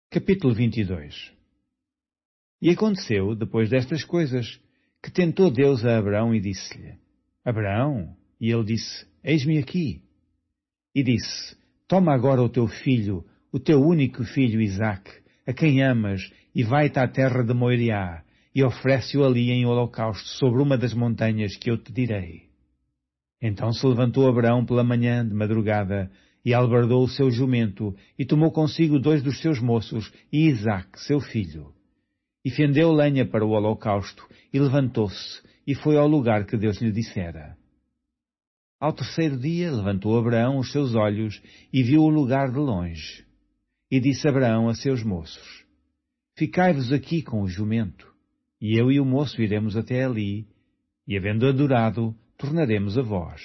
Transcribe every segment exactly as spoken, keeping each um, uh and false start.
Capítulo vinte e dois. E aconteceu, depois destas coisas, que tentou Deus a Abraão e disse-lhe: Abraão, e ele disse: Eis-me aqui. E disse: Toma agora o teu filho, o teu único filho Isaque, a quem amas, e vai-te à terra de Moriá, e oferece-o ali em holocausto sobre uma das montanhas que eu te direi. Então se levantou Abraão pela manhã de madrugada, e albardou o seu jumento, e tomou consigo dois dos seus moços, e Isaque, seu filho. E fendeu lenha para o holocausto, e levantou-se, e foi ao lugar que Deus lhe dissera. Ao terceiro dia levantou Abraão os seus olhos, e viu o lugar de longe. E disse Abraão a seus moços: Ficai-vos aqui com o jumento, e eu e o moço iremos até ali, e havendo adorado, tornaremos a vós.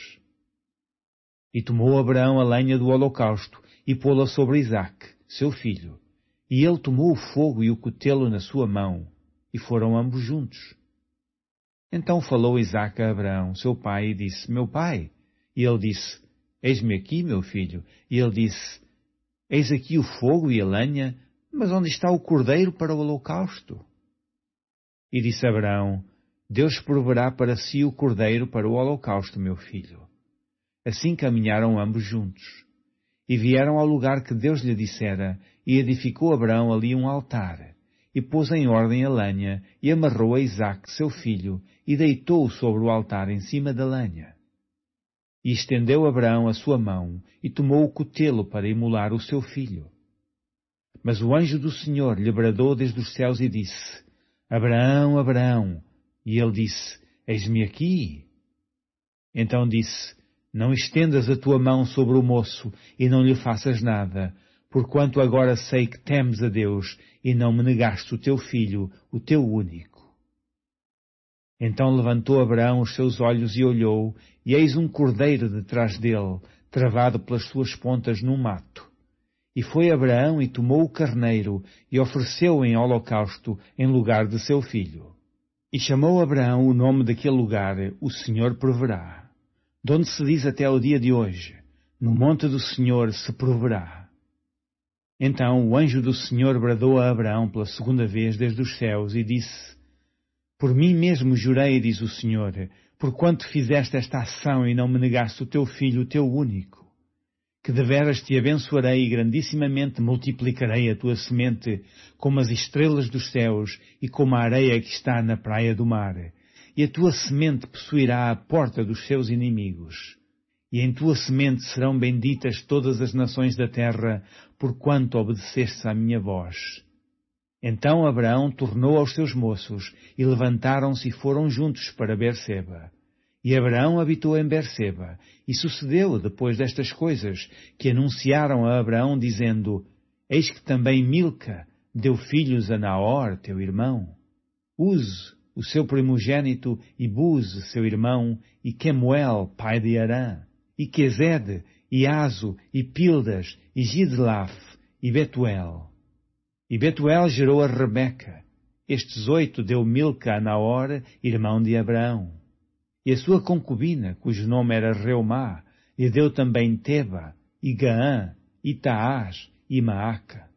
E tomou Abraão a lenha do holocausto, e pô-la sobre Isaque, seu filho. E ele tomou o fogo e o cutelo na sua mão, e foram ambos juntos. Então falou Isaque a Abraão, seu pai, e disse: Meu pai. E ele disse: Eis-me aqui, meu filho. E ele disse: Eis aqui o fogo e a lenha, mas onde está o cordeiro para o holocausto? E disse Abraão: Deus proverá para si o cordeiro para o holocausto, meu filho. Assim caminharam ambos juntos. E vieram ao lugar que Deus lhe dissera, e edificou Abraão ali um altar, e pôs em ordem a lenha, e amarrou a Isaque, seu filho, e deitou-o sobre o altar em cima da lenha. E estendeu Abraão a sua mão, e tomou o cutelo para imolar o seu filho. Mas o anjo do Senhor lhe bradou desde os céus e disse: Abraão, Abraão. E ele disse: Eis-me aqui. Então disse: Não estendas a tua mão sobre o moço, e não lhe faças nada, porquanto agora sei que temes a Deus, e não me negaste o teu filho, o teu único. Então levantou Abraão os seus olhos e olhou, e eis um cordeiro detrás dele, travado pelas suas pontas num mato. E foi Abraão e tomou o carneiro, e ofereceu-o em holocausto, em lugar de seu filho. E chamou Abraão o nome daquele lugar: O Senhor proverá. De onde se diz até o dia de hoje: No monte do Senhor se proverá. Então o anjo do Senhor bradou a Abraão pela segunda vez desde os céus e disse: Por mim mesmo jurei, diz o Senhor, porquanto fizeste esta ação e não me negaste o teu filho, o teu único, que deveras te abençoarei e grandissimamente multiplicarei a tua semente como as estrelas dos céus e como a areia que está na praia do mar. E a tua semente possuirá a porta dos seus inimigos. E em tua semente serão benditas todas as nações da terra, porquanto obedeceste à minha voz. Então Abraão tornou aos seus moços, e levantaram-se e foram juntos para Berseba. E Abraão habitou em Berseba, e sucedeu, depois destas coisas, que anunciaram a Abraão, dizendo: Eis que também Milca deu filhos a Naor, teu irmão. Uze, o seu primogênito, e Buze, seu irmão, e Quemuel, pai de Arã, e Quezede, e Azo, e Pildas, e Gidelaf, e Betuel. E Betuel gerou a Rebeca. Estes oito deu Milca a Naor, irmão de Abraão. E a sua concubina, cujo nome era Reumá, lhe deu também Teba, e Gaã, e Taás, e Maaca.